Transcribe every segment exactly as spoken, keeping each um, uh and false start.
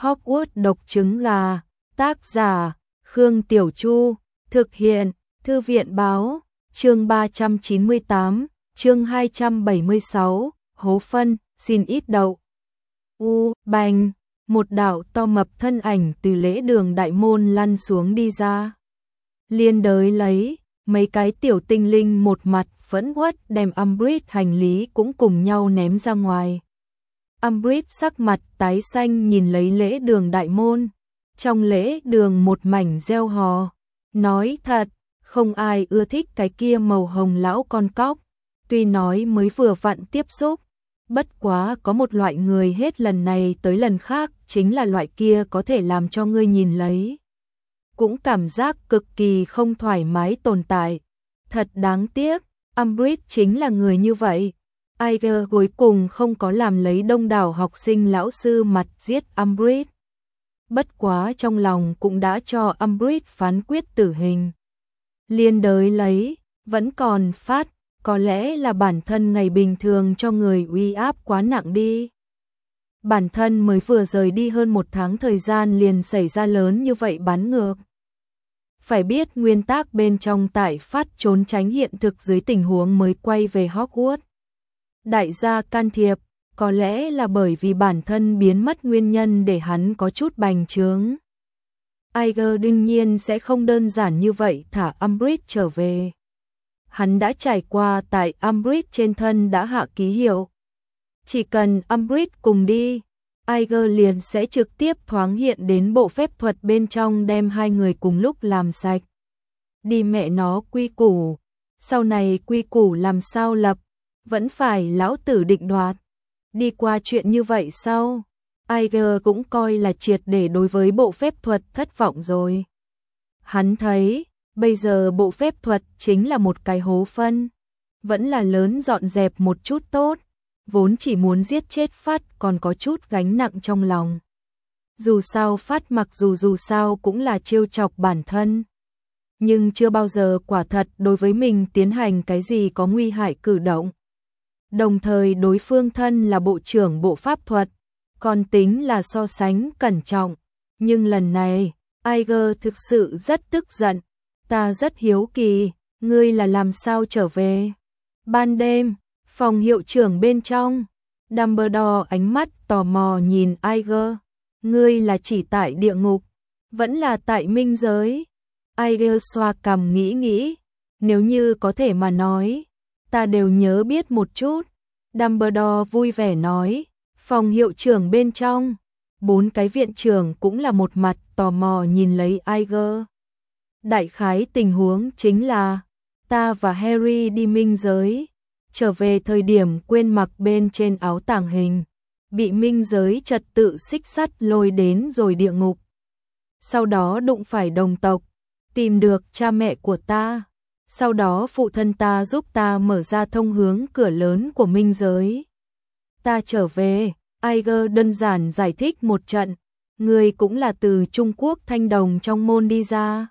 Hogwarts độc trứng gà, tác giả, Khương Tiểu Chu, thực hiện, Thư viện báo, chương ba trăm chín mươi tám, chương hai trăm bảy mươi sáu, hố phân, xin ít đậu. U, bành, một đạo to mập thân ảnh từ lễ đường đại môn lăn xuống đi ra. Liên đới lấy, mấy cái tiểu tinh linh một mặt phẫn uất đem Umbridge hành lý cũng cùng nhau ném ra ngoài. Umbridge sắc mặt tái xanh nhìn lấy lễ đường đại môn. Trong lễ đường một mảnh reo hò. Nói thật, không ai ưa thích cái kia màu hồng lão con cóc. Tuy nói mới vừa vặn tiếp xúc. Bất quá có một loại người hết lần này tới lần khác chính là loại kia có thể làm cho ngươi nhìn lấy. Cũng cảm giác cực kỳ không thoải mái tồn tại. Thật đáng tiếc, Umbridge chính là người như vậy. Iger cuối cùng không có làm lấy đông đảo học sinh lão sư mặt giết Umbridge. Bất quá trong lòng cũng đã cho Umbridge phán quyết tử hình. Liên đới lấy, vẫn còn phát, có lẽ là bản thân ngày bình thường cho người uy áp quá nặng đi. Bản thân mới vừa rời đi hơn một tháng thời gian liền xảy ra lớn như vậy bán ngược. Phải biết nguyên tắc bên trong tại phát trốn tránh hiện thực dưới tình huống mới quay về Hogwarts. Đại gia can thiệp, có lẽ là bởi vì bản thân biến mất nguyên nhân để hắn có chút bành trướng. Iger đương nhiên sẽ không đơn giản như vậy thả Umbridge trở về. Hắn đã trải qua tại Umbridge trên thân đã hạ ký hiệu. Chỉ cần Umbridge cùng đi, Iger liền sẽ trực tiếp thoáng hiện đến bộ phép thuật bên trong đem hai người cùng lúc làm sạch. Đi mẹ nó quy củ, sau này quy củ làm sao lập, vẫn phải lão tử định đoạt. Đi qua chuyện như vậy sao? Iger cũng coi là triệt để đối với bộ phép thuật thất vọng rồi. Hắn thấy, bây giờ bộ phép thuật chính là một cái hố phân. Vẫn là lớn dọn dẹp một chút tốt. Vốn chỉ muốn giết chết Phát còn có chút gánh nặng trong lòng. Dù sao Phát mặc dù dù sao cũng là trêu chọc bản thân. Nhưng chưa bao giờ quả thật đối với mình tiến hành cái gì có nguy hại cử động. Đồng thời đối phương thân là bộ trưởng bộ pháp thuật, còn tính là so sánh cẩn trọng. Nhưng lần này, Iger thực sự rất tức giận. Ta rất hiếu kỳ, ngươi là làm sao trở về? Ban đêm, phòng hiệu trưởng bên trong, Dumbledore ánh mắt tò mò nhìn Iger. Ngươi là chỉ tại địa ngục, vẫn là tại minh giới? Iger xoa cằm nghĩ nghĩ, nếu như có thể mà nói, ta đều nhớ biết một chút. Dumbledore vui vẻ nói, phòng hiệu trưởng bên trong, bốn cái viện trưởng cũng là một mặt tò mò nhìn lấy Iger. Đại khái tình huống chính là, ta và Harry đi minh giới, trở về thời điểm quên mặc bên trên áo tàng hình, bị minh giới trật tự xích sắt lôi đến rồi địa ngục. Sau đó đụng phải đồng tộc, tìm được cha mẹ của ta. Sau đó phụ thân ta giúp ta mở ra thông hướng cửa lớn của minh giới. Ta trở về, Iger đơn giản giải thích một trận. Ngươi cũng là từ Trung Quốc Thanh Đồng trong môn đi ra.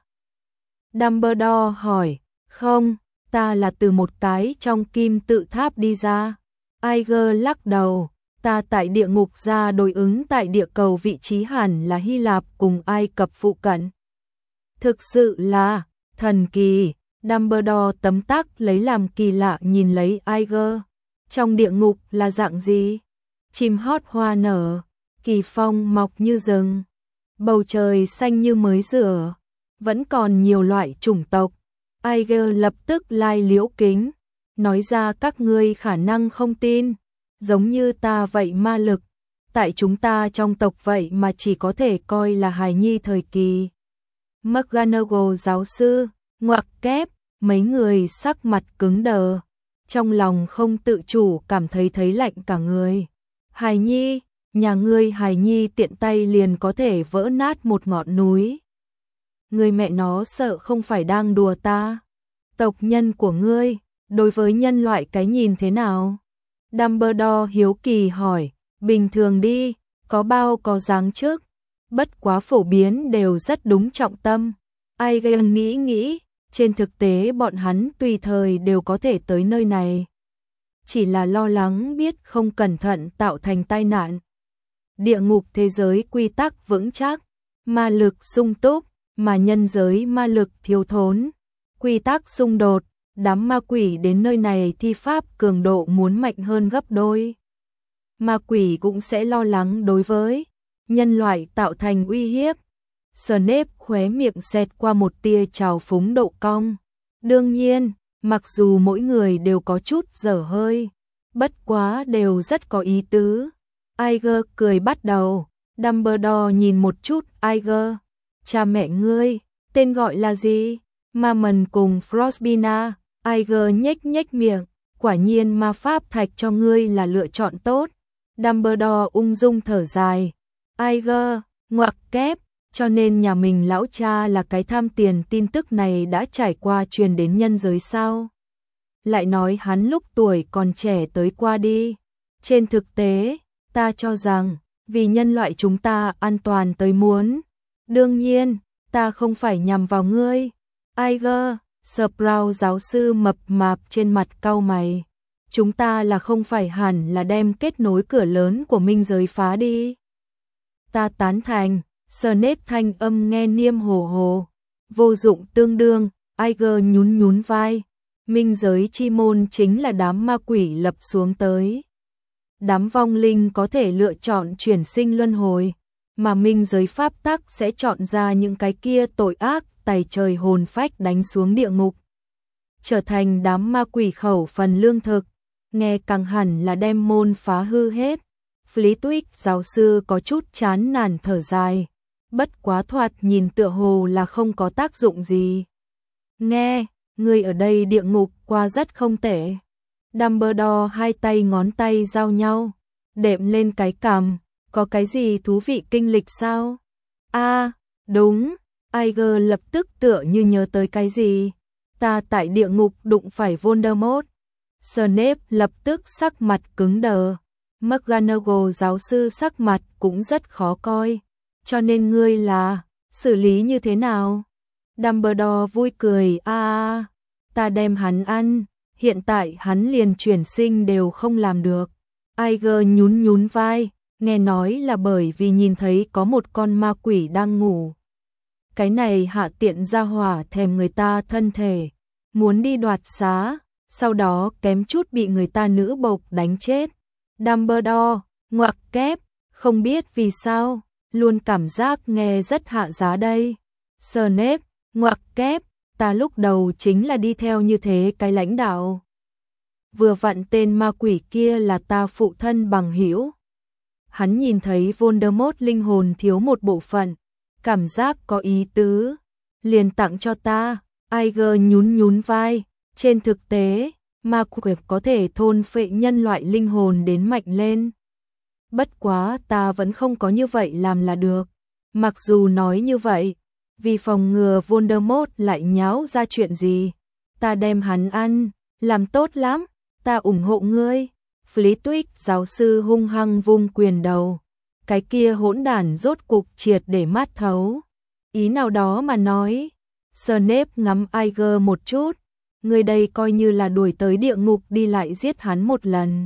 Dumbledore hỏi, không, ta là từ một cái trong kim tự tháp đi ra. Iger lắc đầu, ta tại địa ngục ra đối ứng tại địa cầu vị trí hẳn là Hy Lạp cùng Ai Cập phụ cận. Thực sự là thần kỳ. Dumbledore tấm tắc lấy làm kỳ lạ nhìn lấy Iger. Trong địa ngục là dạng gì? Chim hót hoa nở, kỳ phong mọc như rừng, bầu trời xanh như mới rửa, vẫn còn nhiều loại chủng tộc. Iger lập tức lai liễu kính, nói ra các ngươi khả năng không tin, giống như ta vậy ma lực, tại chúng ta trong tộc vậy mà chỉ có thể coi là hài nhi thời kỳ. McGonagall giáo sư, ngoặc kép, mấy người sắc mặt cứng đờ, trong lòng không tự chủ cảm thấy thấy lạnh cả người. Hài nhi, nhà ngươi hài nhi tiện tay liền có thể vỡ nát một ngọn núi. Ngươi mẹ nó sợ không phải đang đùa ta. Tộc nhân của ngươi, đối với nhân loại cái nhìn thế nào? Dumbledore hiếu kỳ hỏi, bình thường đi, có bao có dáng trước, bất quá phổ biến đều rất đúng trọng tâm. Iger nghĩ nghĩ, trên thực tế bọn hắn tùy thời đều có thể tới nơi này. Chỉ là lo lắng biết không cẩn thận tạo thành tai nạn. địa ngục thế giới quy tắc vững chắc, ma lực sung túc, mà nhân giới ma lực thiếu thốn, quy tắc xung đột, đám ma quỷ đến nơi này thi pháp cường độ muốn mạnh hơn gấp đôi. Ma quỷ cũng sẽ lo lắng đối với nhân loại tạo thành uy hiếp. Snape khóe miệng xẹt qua một tia trào phúng độ cong. Đương nhiên, mặc dù mỗi người đều có chút dở hơi, bất quá đều rất có ý tứ. Iger cười bắt đầu. Dumbledore nhìn một chút Iger. Cha mẹ ngươi, tên gọi là gì? Mammon cùng Frostbina. Iger nhếch nhếch miệng. Quả nhiên ma pháp thạch cho ngươi là lựa chọn tốt. Dumbledore ung dung thở dài. Iger, ngoặc kép, cho nên nhà mình lão cha là cái tham tiền, tin tức này đã trải qua truyền đến nhân giới sao? Lại nói hắn lúc tuổi còn trẻ tới qua đi. Trên thực tế, ta cho rằng, vì nhân loại chúng ta an toàn tới muốn. Đương nhiên, ta không phải nhằm vào ngươi. Iger, Sprout giáo sư mập mạp trên mặt cau mày. Chúng ta là không phải hẳn là đem kết nối cửa lớn của minh giới phá đi. Ta tán thành. Snape thanh âm nghe niêm hồ hồ. Vô dụng tương đương. Iger nhún nhún vai. Minh giới chi môn chính là đám ma quỷ lập xuống tới. Đám vong linh có thể lựa chọn chuyển sinh luân hồi, mà minh giới pháp tắc sẽ chọn ra những cái kia tội ác tày trời hồn phách đánh xuống địa ngục, trở thành đám ma quỷ khẩu phần lương thực. Nghe càng hẳn là đem môn phá hư hết. Flitwick giáo sư có chút chán nản thở dài. Bất quá thoạt nhìn tựa hồ là không có tác dụng gì. Nghe, người ở đây địa ngục qua rất không tệ. Dumbledore hai tay ngón tay giao nhau, đệm lên cái cằm. Có cái gì thú vị kinh lịch sao? À, đúng. Iger lập tức tựa như nhớ tới cái gì. Ta tại địa ngục đụng phải Voldemort. Snape lập tức sắc mặt cứng đờ. McGonagall giáo sư sắc mặt cũng rất khó coi. Cho nên ngươi là xử lý như thế nào? Dumbledore vui cười. A à, ta đem hắn ăn. Hiện tại hắn liền chuyển sinh đều không làm được. Iger nhún nhún vai. Nghe nói là bởi vì nhìn thấy có một con ma quỷ đang ngủ. Cái này hạ tiện ra hỏa thèm người ta thân thể, muốn đi đoạt xá, sau đó kém chút bị người ta nữ bộc đánh chết. Dumbledore, ngoặc kép, không biết vì sao, luôn cảm giác nghe rất hạ giá đây. Snape, ngoặc kép, ta lúc đầu chính là đi theo như thế cái lãnh đạo. Vừa vặn tên ma quỷ kia là ta phụ thân bằng hữu. Hắn nhìn thấy Voldemort linh hồn thiếu một bộ phận, cảm giác có ý tứ, liền tặng cho ta. Iger nhún nhún vai, trên thực tế, ma quỷ có thể thôn phệ nhân loại linh hồn đến mạnh lên. Bất quá ta vẫn không có như vậy làm là được. Mặc dù nói như vậy, vì phòng ngừa Voldemort lại nháo ra chuyện gì, ta đem hắn ăn, làm tốt lắm, ta ủng hộ ngươi. Flitwick giáo sư hung hăng vung quyền đầu. Cái kia hỗn đản rốt cục triệt để mát thấu. Ý nào đó mà nói. Snape ngắm Iger một chút. Người đây coi như là đuổi tới địa ngục đi lại giết hắn một lần.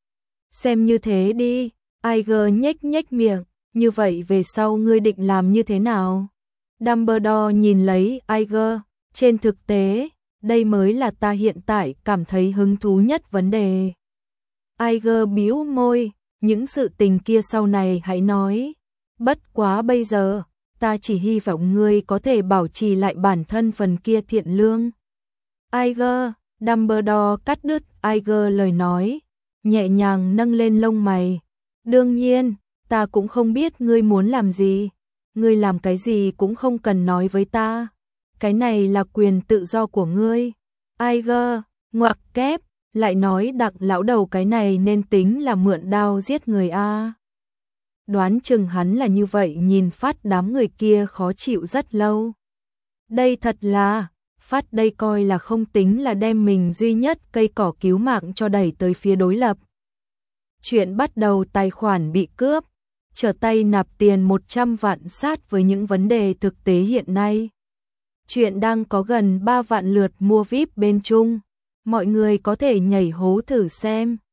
Xem như thế đi. Iger nhếch nhếch miệng. Như vậy về sau ngươi định làm như thế nào? Dumbledore nhìn lấy Iger. Trên thực tế, đây mới là ta hiện tại cảm thấy hứng thú nhất vấn đề. Iger bĩu môi, những sự tình kia sau này hãy nói. Bất quá bây giờ, ta chỉ hy vọng ngươi có thể bảo trì lại bản thân phần kia thiện lương. Iger, Dumbledore cắt đứt Iger lời nói, nhẹ nhàng nâng lên lông mày. Đương nhiên, ta cũng không biết ngươi muốn làm gì. Ngươi làm cái gì cũng không cần nói với ta. Cái này là quyền tự do của ngươi. Iger, ngoặc kép. Lại nói đặc lão đầu cái này nên tính là mượn đao giết người a. Đoán chừng hắn là như vậy nhìn Phát đám người kia khó chịu rất lâu. Đây thật là, Phát đây coi là không tính là đem mình duy nhất cây cỏ cứu mạng cho đẩy tới phía đối lập. Chuyện bắt đầu tài khoản bị cướp, trở tay nạp tiền một trăm vạn sát với những vấn đề thực tế hiện nay. Chuyện đang có gần ba vạn lượt mua víp bên Trung. Mọi người có thể nhảy hố thử xem.